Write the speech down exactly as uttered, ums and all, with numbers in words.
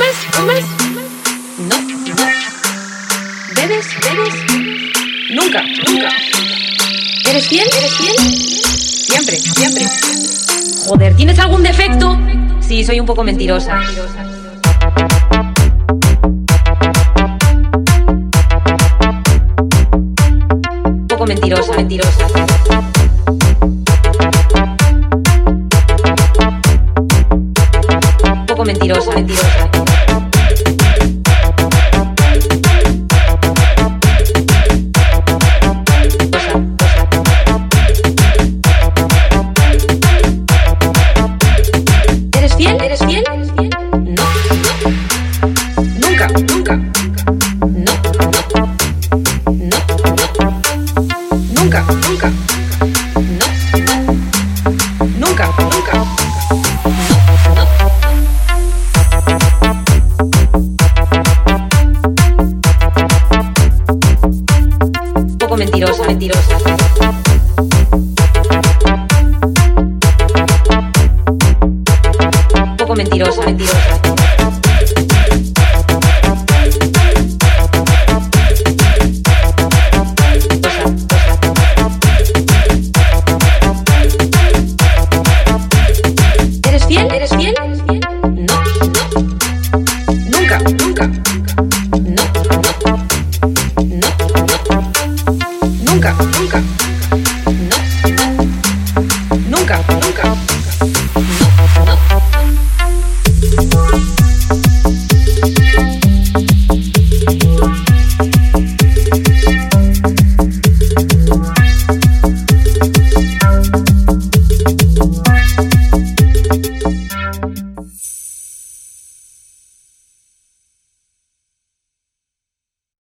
¿Fumas? ¿Fumas? No, no. ¿Bebes? ¿Bebes? Nunca, nunca. ¿Eres fiel? ¿Eres fiel? Siempre, siempre. Joder, ¿tienes algún defecto? Sí, soy un poco mentirosa. Un poco mentirosa, mentirosa. Un poco mentirosa, mentirosa. ¿Eres fiel? ¿Eres fiel? No, no. Nunca, nunca. No, no. No, no. Nunca, nunca. No, no. Nunca, nunca. No, no. Un poco mentirosa, mentirosa. Un poco mentirosa, mentirosa. ¿Eres fiel? ¿Eres fiel? No, no. Nunca, nunca. No, no. No, no. Nunca, nunca.